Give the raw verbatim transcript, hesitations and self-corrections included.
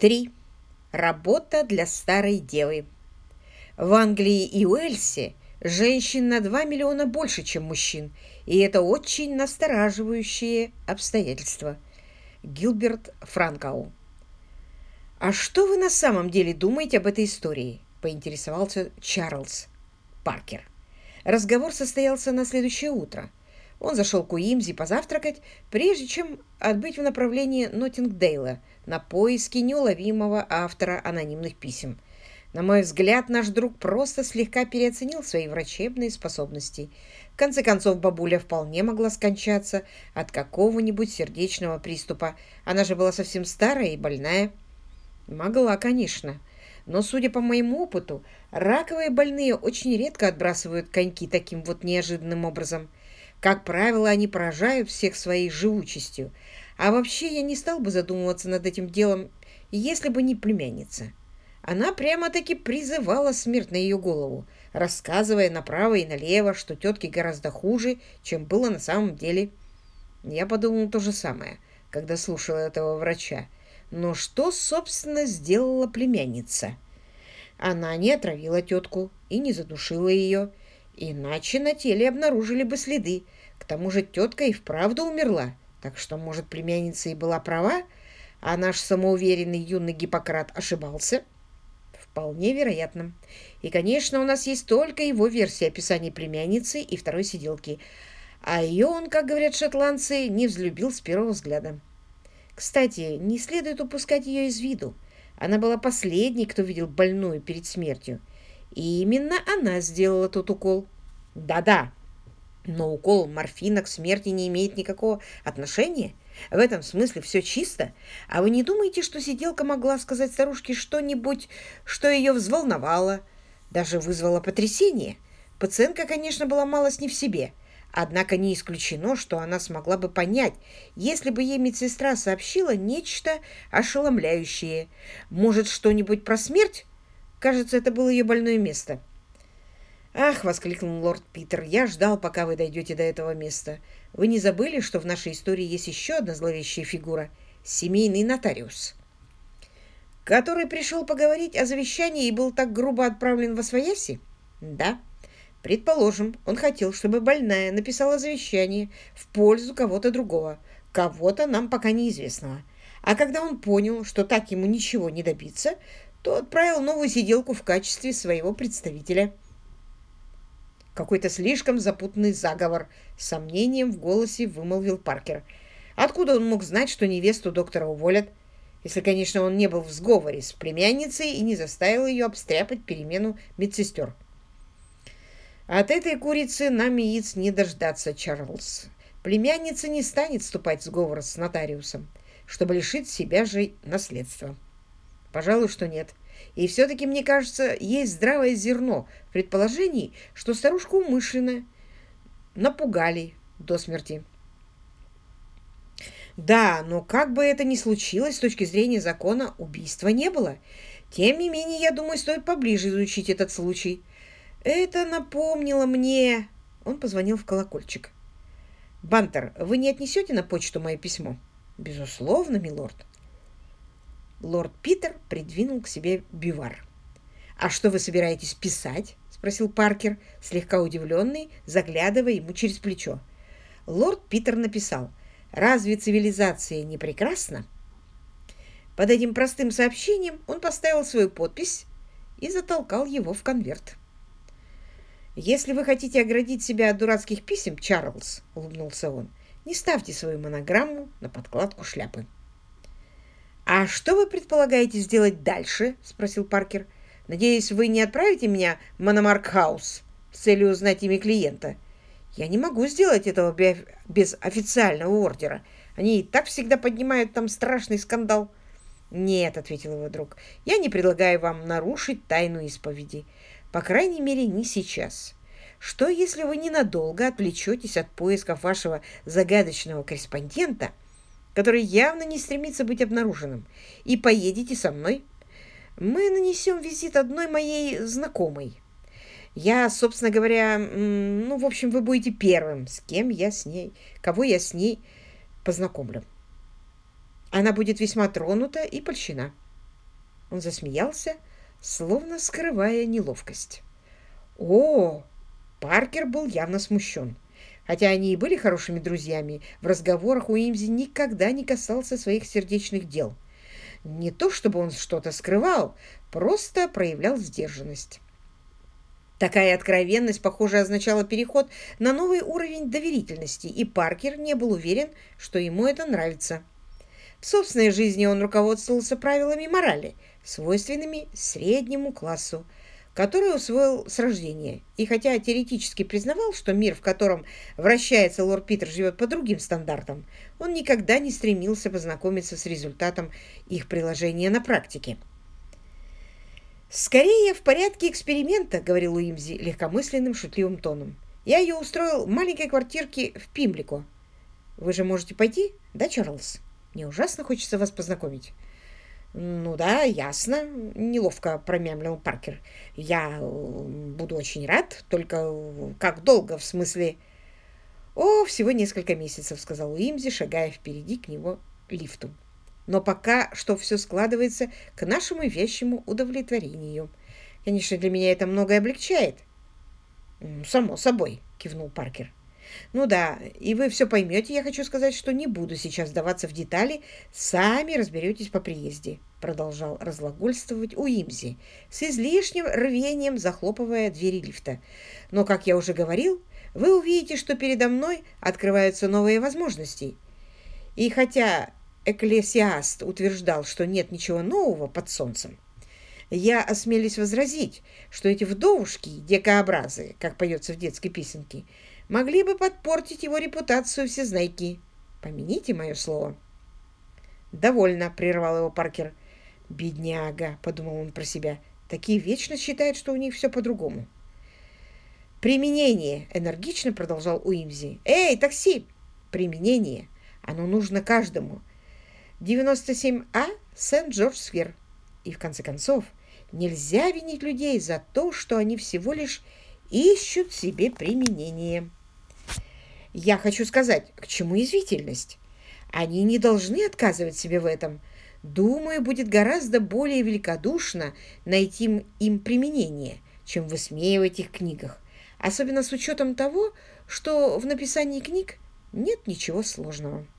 Три. Работа для старой девы. В Англии и Уэльсе женщин на два миллиона больше, чем мужчин, и это очень настораживающее обстоятельство. Гилберт Франкау. «А что вы на самом деле думаете об этой истории?» – поинтересовался Чарльз Паркер. Разговор состоялся на следующее утро. Он зашел к Уимзи позавтракать, прежде чем отбыть в направлении Ноттингдейла на поиски неуловимого автора анонимных писем. На мой взгляд, наш друг просто слегка переоценил свои врачебные способности. В конце концов, бабуля вполне могла скончаться от какого-нибудь сердечного приступа. Она же была совсем старая и больная. Могла, конечно. Но, судя по моему опыту, раковые больные очень редко отбрасывают коньки таким вот неожиданным образом. Как правило, они поражают всех своей живучестью. А вообще я не стал бы задумываться над этим делом, если бы не племянница. Она прямо-таки призывала смерть на ее голову, рассказывая направо и налево, что тетке гораздо хуже, чем было на самом деле. Я подумал то же самое, когда слушала этого врача. Но что, собственно, сделала племянница? Она не отравила тетку и не задушила ее, иначе на теле обнаружили бы следы. К тому же тетка и вправду умерла, так что, может, племянница и была права, а наш самоуверенный юный Гиппократ ошибался? Вполне вероятно. И, конечно, у нас есть только его версия описания племянницы и второй сиделки, а ее он, как говорят шотландцы, не взлюбил с первого взгляда. Кстати, не следует упускать ее из виду. Она была последней, кто видел больную перед смертью. И именно она сделала тот укол. Да-да, но укол морфина к смерти не имеет никакого отношения. В этом смысле все чисто. А вы не думаете, что сиделка могла сказать старушке что-нибудь, что ее взволновало, даже вызвало потрясение? Пациентка, конечно, была малость не в себе. Однако не исключено, что она смогла бы понять, если бы ей медсестра сообщила нечто ошеломляющее. Может, что-нибудь про смерть? Кажется, это было ее больное место. «Ах!» — воскликнул лорд Питер. «Я ждал, пока вы дойдете до этого места. Вы не забыли, что в нашей истории есть еще одна зловещая фигура — семейный нотариус, который пришел поговорить о завещании и был так грубо отправлен восвояси?» «Да. Предположим, он хотел, чтобы больная написала завещание в пользу кого-то другого, кого-то нам пока неизвестного. А когда он понял, что так ему ничего не добиться, то отправил новую сиделку в качестве своего представителя». «Какой-то слишком запутанный заговор», — с сомнением в голосе вымолвил Паркер. «Откуда он мог знать, что невесту доктора уволят? Если, конечно, он не был в сговоре с племянницей и не заставил ее обстряпать перемену медсестер». «От этой курицы нам яиц не дождаться, Чарльз. Племянница не станет вступать в сговор с нотариусом, чтобы лишить себя же наследства». «Пожалуй, что нет. И все-таки, мне кажется, есть здравое зерно в предположении, что старушку умышленно напугали до смерти». «Да, но как бы это ни случилось, с точки зрения закона убийства не было. Тем не менее, я думаю, стоит поближе изучить этот случай. Это напомнило мне...» Он позвонил в колокольчик. «Бантер, вы не отнесете на почту мое письмо?» «Безусловно, милорд». Лорд Питер придвинул к себе бивар. «А что вы собираетесь писать?» — спросил Паркер, слегка удивленный, заглядывая ему через плечо. Лорд Питер написал: «Разве цивилизация не прекрасна?» Под этим простым сообщением он поставил свою подпись и затолкал его в конверт. «Если вы хотите оградить себя от дурацких писем, Чарльз, — улыбнулся он, — не ставьте свою монограмму на подкладку шляпы». «А что вы предполагаете сделать дальше?» — спросил Паркер. «Надеюсь, вы не отправите меня в Мономарк-хаус с целью узнать имя клиента. Я не могу сделать этого без официального ордера. Они и так всегда поднимают там страшный скандал». «Нет», — ответил его друг, — «я не предлагаю вам нарушить тайну исповеди. По крайней мере, не сейчас. Что, если вы ненадолго отвлечетесь от поисков вашего загадочного корреспондента, который явно не стремится быть обнаруженным, и поедете со мной? Мы нанесем визит одной моей знакомой. Я, собственно говоря, ну, в общем, вы будете первым, с кем я с ней, кого я с ней познакомлю. Она будет весьма тронута и польщена». Он засмеялся, словно скрывая неловкость. О, Паркер был явно смущен. Хотя они и были хорошими друзьями, в разговорах Уимзи никогда не касался своих сердечных дел. Не то чтобы он что-то скрывал, просто проявлял сдержанность. Такая откровенность, похоже, означала переход на новый уровень доверительности, и Паркер не был уверен, что ему это нравится. В собственной жизни он руководствовался правилами морали, свойственными среднему классу, который усвоил с рождения. И хотя теоретически признавал, что мир, в котором вращается лорд Питер, живет по другим стандартам, он никогда не стремился познакомиться с результатом их приложения на практике. «Скорее в порядке эксперимента», — говорил Уимзи легкомысленным шутливым тоном. «Я ее устроил в маленькой квартирке в Пимлико. Вы же можете пойти, да, Чарльз? Мне ужасно хочется вас познакомить». «Ну да, ясно», — неловко промямлил Паркер. «Я буду очень рад, только как долго, в смысле...» «О, всего несколько месяцев», — сказал Уимзи, шагая впереди к него лифту. «Но пока что все складывается к нашему вещему удовлетворению. Конечно, для меня это многое облегчает». «Само собой», — кивнул Паркер. «Ну да, и вы все поймете. Я хочу сказать, что не буду сейчас вдаваться в детали. Сами разберетесь по приезде», — продолжал разглагольствовать Уимзи, с излишним рвением захлопывая двери лифта. «Но, как я уже говорил, вы увидите, что передо мной открываются новые возможности. И хотя Экклесиаст утверждал, что нет ничего нового под солнцем, я осмелюсь возразить, что эти вдовушки, дикообразы, как поется в детской песенке, могли бы подпортить его репутацию всезнайки. Помяните мое слово». «Довольно», — прервал его Паркер. «Бедняга», — подумал он про себя, — «такие вечно считают, что у них все по-другому». «Применение», — энергично продолжал Уимзи. «Эй, такси! Применение. Оно нужно каждому. девяносто семь А, Сент-Джордж-сквер. И, в конце концов, нельзя винить людей за то, что они всего лишь ищут себе применение». Я хочу сказать, к чему язвительность? Они не должны отказывать себе в этом. Думаю, будет гораздо более великодушно найти им применение, чем высмеивать их в книгах. Особенно с учетом того, что в написании книг нет ничего сложного.